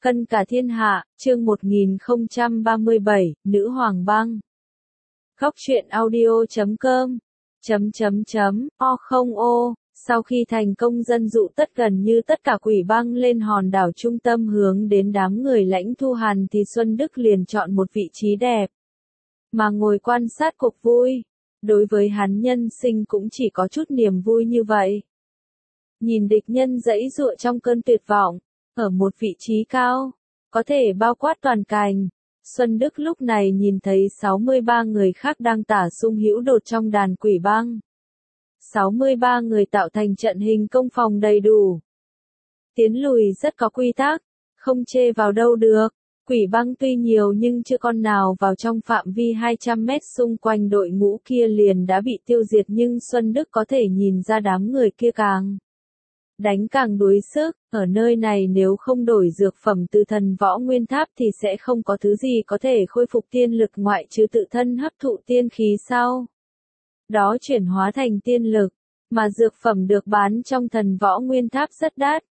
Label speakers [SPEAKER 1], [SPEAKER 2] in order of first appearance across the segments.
[SPEAKER 1] Cân cả thiên hạ, chương 1037, Nữ Hoàng Băng. Góc truyện audio.com O sau khi thành công dân dụ gần như tất cả quỷ băng lên hòn đảo trung tâm hướng đến đám người Lãnh Thu Hàn thì Xuân Đức liền chọn một vị trí đẹp mà ngồi quan sát cuộc vui. Đối với hắn nhân sinh cũng chỉ có chút niềm vui như vậy. Nhìn địch nhân giãy giụa trong cơn tuyệt vọng, ở một vị trí cao, có thể bao quát toàn cảnh. Xuân Đức lúc này nhìn thấy 63 người khác đang tả sung hữu đột trong đàn quỷ băng. 63 người tạo thành trận hình công phòng đầy đủ. Tiến lùi rất có quy tắc, không chê vào đâu được. Quỷ băng tuy nhiều nhưng chưa con nào vào trong phạm vi 200 mét xung quanh đội ngũ kia liền đã bị tiêu diệt, nhưng Xuân Đức có thể nhìn ra đám người kia càng đánh càng đuối sức. Ở nơi này nếu không đổi dược phẩm từ thần võ nguyên tháp thì sẽ không có thứ gì có thể khôi phục tiên lực ngoại trừ tự thân hấp thụ tiên khí sau đó chuyển hóa thành tiên lực, mà dược phẩm được bán trong thần võ nguyên tháp rất đắt,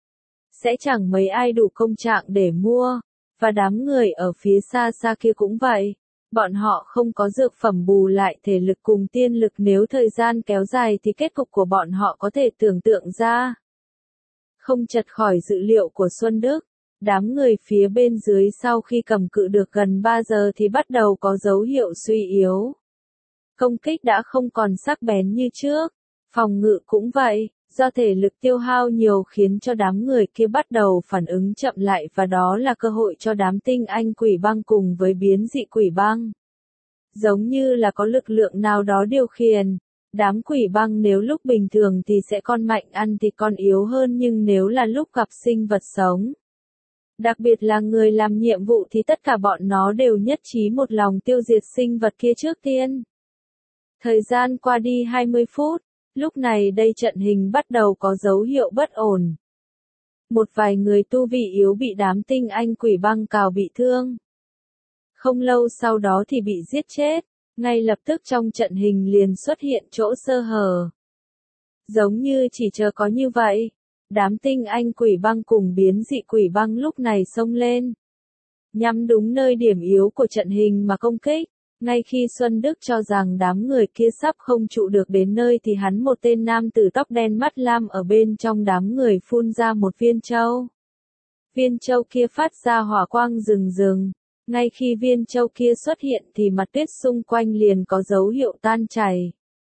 [SPEAKER 1] sẽ chẳng mấy ai đủ công trạng để mua. Và đám người ở phía xa xa kia cũng vậy, bọn họ không có dược phẩm bù lại thể lực cùng tiên lực, nếu thời gian kéo dài thì kết cục của bọn họ có thể tưởng tượng ra. Không chật khỏi dự liệu của Xuân Đức, đám người phía bên dưới sau khi cầm cự được gần 3 giờ thì bắt đầu có dấu hiệu suy yếu. Công kích đã không còn sắc bén như trước, phòng ngự cũng vậy. Do thể lực tiêu hao nhiều khiến cho đám người kia bắt đầu phản ứng chậm lại, và đó là cơ hội cho đám tinh anh quỷ băng cùng với biến dị quỷ băng. Giống như là có lực lượng nào đó điều khiển. Đám quỷ băng nếu lúc bình thường thì sẽ con mạnh ăn thì con yếu hơn, nhưng nếu là lúc gặp sinh vật sống, đặc biệt là người làm nhiệm vụ, thì tất cả bọn nó đều nhất trí một lòng tiêu diệt sinh vật kia trước tiên. Thời gian qua đi 20 phút. Lúc này đây trận hình bắt đầu có dấu hiệu bất ổn. Một vài người tu vị yếu bị đám tinh anh quỷ băng cào bị thương. Không lâu sau đó thì bị giết chết, ngay lập tức trong trận hình liền xuất hiện chỗ sơ hở. Giống như chỉ chờ có như vậy, đám tinh anh quỷ băng cùng biến dị quỷ băng lúc này xông lên, nhắm đúng nơi điểm yếu của trận hình mà công kích. Ngay khi Xuân Đức cho rằng đám người kia sắp không trụ được đến nơi thì hắn, một tên nam tử tóc đen mắt lam ở bên trong đám người, phun ra một viên châu. Viên châu kia phát ra hỏa quang rừng rừng. Ngay khi viên châu kia xuất hiện thì mặt tuyết xung quanh liền có dấu hiệu tan chảy.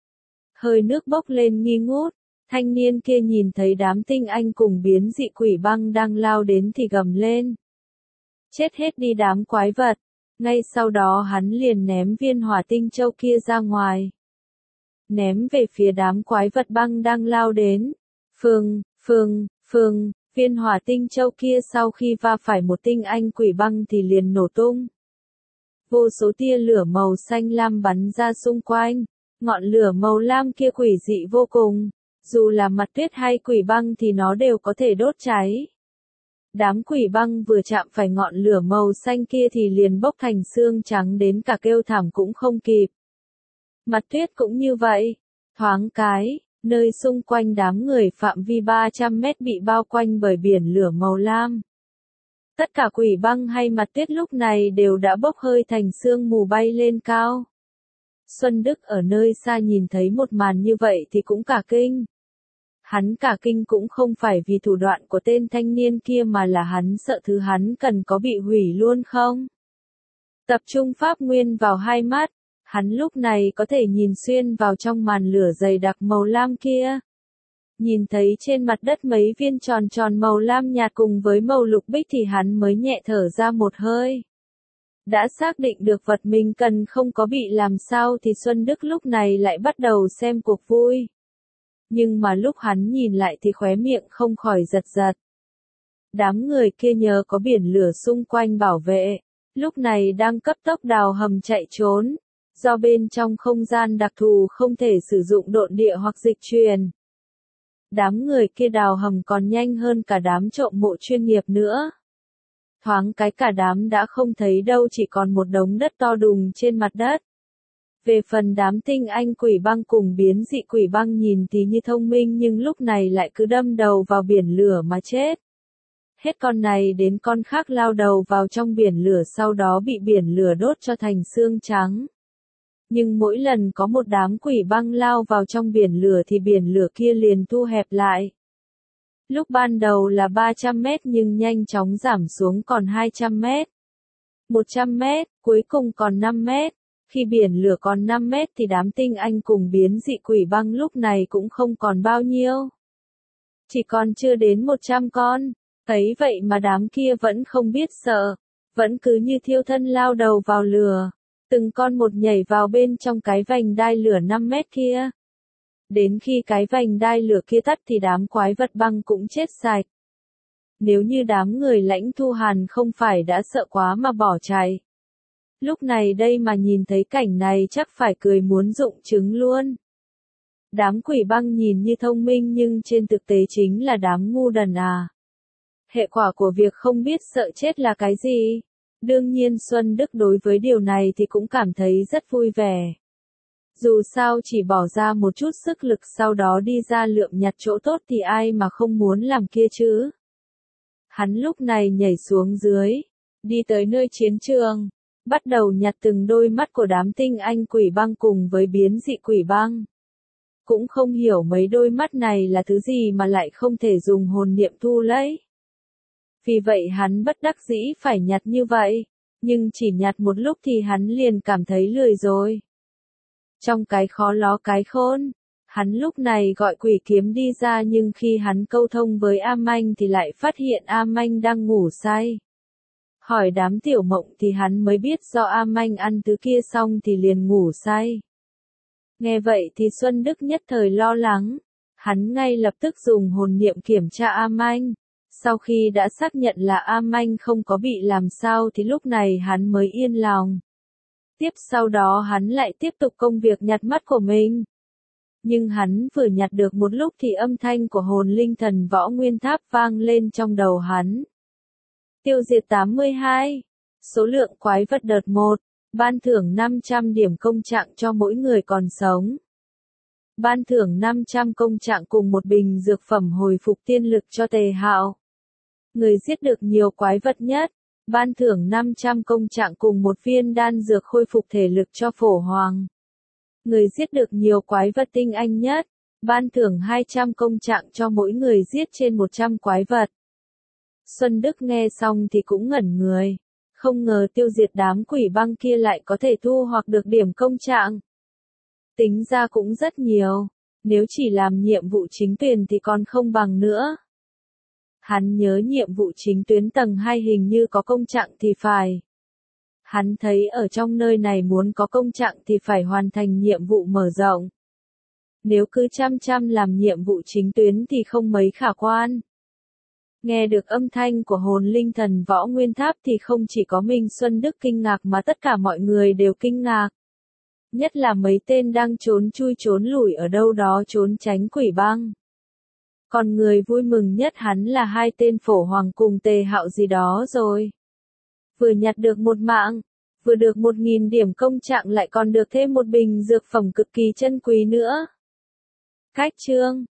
[SPEAKER 1] Hơi nước bốc lên nghi ngút. Thanh niên kia nhìn thấy đám tinh anh cùng biến dị quỷ băng đang lao đến thì gầm lên: chết hết đi đám quái vật! Ngay sau đó hắn liền ném viên hỏa tinh châu kia ra ngoài, ném về phía đám quái vật băng đang lao đến. Viên hỏa tinh châu kia sau khi va phải một tinh anh quỷ băng thì liền nổ tung. Vô số tia lửa màu xanh lam bắn ra xung quanh, ngọn lửa màu lam kia quỷ dị vô cùng, dù là mặt tuyết hay quỷ băng thì nó đều có thể đốt cháy. Đám quỷ băng vừa chạm phải ngọn lửa màu xanh kia thì liền bốc thành xương trắng, đến cả kêu thảm cũng không kịp. Mặt tuyết cũng như vậy. Thoáng cái, nơi xung quanh đám người phạm vi 300 mét bị bao quanh bởi biển lửa màu lam. Tất cả quỷ băng hay mặt tuyết lúc này đều đã bốc hơi thành sương mù bay lên cao. Xuân Đức ở nơi xa nhìn thấy một màn như vậy thì cũng cả kinh. Hắn cả kinh cũng không phải vì thủ đoạn của tên thanh niên kia, mà là hắn sợ thứ hắn cần có bị hủy luôn không. Tập trung pháp nguyên vào hai mắt, hắn lúc này có thể nhìn xuyên vào trong màn lửa dày đặc màu lam kia. Nhìn thấy trên mặt đất mấy viên tròn tròn màu lam nhạt cùng với màu lục bích thì hắn mới nhẹ thở ra một hơi. Đã xác định được vật mình cần không có bị làm sao thì Xuân Đức lúc này lại bắt đầu xem cuộc vui. Nhưng mà lúc hắn nhìn lại thì khóe miệng không khỏi giật giật. Đám người kia nhờ có biển lửa xung quanh bảo vệ, lúc này đang cấp tốc đào hầm chạy trốn. Do bên trong không gian đặc thù không thể sử dụng độn địa hoặc dịch truyền. Đám người kia đào hầm còn nhanh hơn cả đám trộm mộ chuyên nghiệp nữa. Thoáng cái cả đám đã không thấy đâu, chỉ còn một đống đất to đùng trên mặt đất. Về phần đám tinh anh quỷ băng cùng biến dị quỷ băng nhìn thì như thông minh, nhưng lúc này lại cứ đâm đầu vào biển lửa mà chết. Hết con này đến con khác lao đầu vào trong biển lửa, sau đó bị biển lửa đốt cho thành xương trắng. Nhưng mỗi lần có một đám quỷ băng lao vào trong biển lửa thì biển lửa kia liền thu hẹp lại. Lúc ban đầu là 300 mét nhưng nhanh chóng giảm xuống còn 200 mét. 100 mét, cuối cùng còn 5 mét. Khi biển lửa còn 5 mét thì đám tinh anh cùng biến dị quỷ băng lúc này cũng không còn bao nhiêu. Chỉ còn chưa đến 100 con. Ấy vậy mà đám kia vẫn không biết sợ. Vẫn cứ như thiêu thân lao đầu vào lửa. Từng con một nhảy vào bên trong cái vành đai lửa 5 mét kia. Đến khi cái vành đai lửa kia tắt thì đám quái vật băng cũng chết sạch. Nếu như đám người Lãnh Thu Hàn không phải đã sợ quá mà bỏ chạy. Lúc này đây mà nhìn thấy cảnh này chắc phải cười muốn rụng trứng luôn. Đám quỷ băng nhìn như thông minh nhưng trên thực tế chính là đám ngu đần à. Hệ quả của việc không biết sợ chết là cái gì? Đương nhiên Xuân Đức đối với điều này thì cũng cảm thấy rất vui vẻ. Dù sao chỉ bỏ ra một chút sức lực sau đó đi ra lượm nhặt chỗ tốt thì ai mà không muốn làm kia chứ. Hắn lúc này nhảy xuống dưới, đi tới nơi chiến trường, bắt đầu nhặt từng đôi mắt của đám tinh anh quỷ băng cùng với biến dị quỷ băng. Cũng không hiểu mấy đôi mắt này là thứ gì mà lại không thể dùng hồn niệm thu lấy. Vì vậy hắn bất đắc dĩ phải nhặt như vậy, nhưng chỉ nhặt một lúc thì hắn liền cảm thấy lười rồi. Trong cái khó ló cái khôn, hắn lúc này gọi quỷ kiếm đi ra nhưng khi hắn câu thông với A Manh thì lại phát hiện A Manh đang ngủ say. Hỏi đám tiểu mộng thì hắn mới biết do A Manh ăn thứ kia xong thì liền ngủ say. Nghe vậy thì Xuân Đức nhất thời lo lắng, hắn ngay lập tức dùng hồn niệm kiểm tra A Manh. Sau khi đã xác nhận là A Manh không có bị làm sao thì lúc này hắn mới yên lòng. Tiếp sau đó hắn lại tiếp tục công việc nhặt mắt của mình. Nhưng hắn vừa nhặt được một lúc thì âm thanh của hồn linh thần võ nguyên tháp vang lên trong đầu hắn. Tiêu diệt 82. Số lượng quái vật đợt 1. Ban thưởng 500 điểm công trạng cho mỗi người còn sống. Ban thưởng 500 công trạng cùng một bình dược phẩm hồi phục tiên lực cho Tề Hạo. Người giết được nhiều quái vật nhất. Ban thưởng 500 công trạng cùng một viên đan dược khôi phục thể lực cho Phổ Hoàng. Người giết được nhiều quái vật tinh anh nhất. Ban thưởng 200 công trạng cho mỗi người giết trên 100 quái vật. Xuân Đức nghe xong thì cũng ngẩn người. Không ngờ tiêu diệt đám quỷ băng kia lại có thể thu hoạch được điểm công trạng. Tính ra cũng rất nhiều. Nếu chỉ làm nhiệm vụ chính tuyến thì còn không bằng nữa. Hắn nhớ nhiệm vụ chính tuyến tầng 2 hình như có công trạng thì phải. Hắn thấy ở trong nơi này muốn có công trạng thì phải hoàn thành nhiệm vụ mở rộng. Nếu cứ chăm làm nhiệm vụ chính tuyến thì không mấy khả quan. Nghe được âm thanh của hồn linh thần võ nguyên tháp thì không chỉ có mình Xuân Đức kinh ngạc mà tất cả mọi người đều kinh ngạc. Nhất là mấy tên đang trốn chui trốn lủi ở đâu đó trốn tránh quỷ băng. Còn người vui mừng nhất hắn là hai tên Phổ Hoàng cùng Tề Hạo gì đó rồi. Vừa nhặt được một mạng, vừa được 1000 điểm công trạng lại còn được thêm một bình dược phẩm cực kỳ chân quý nữa. Cách chương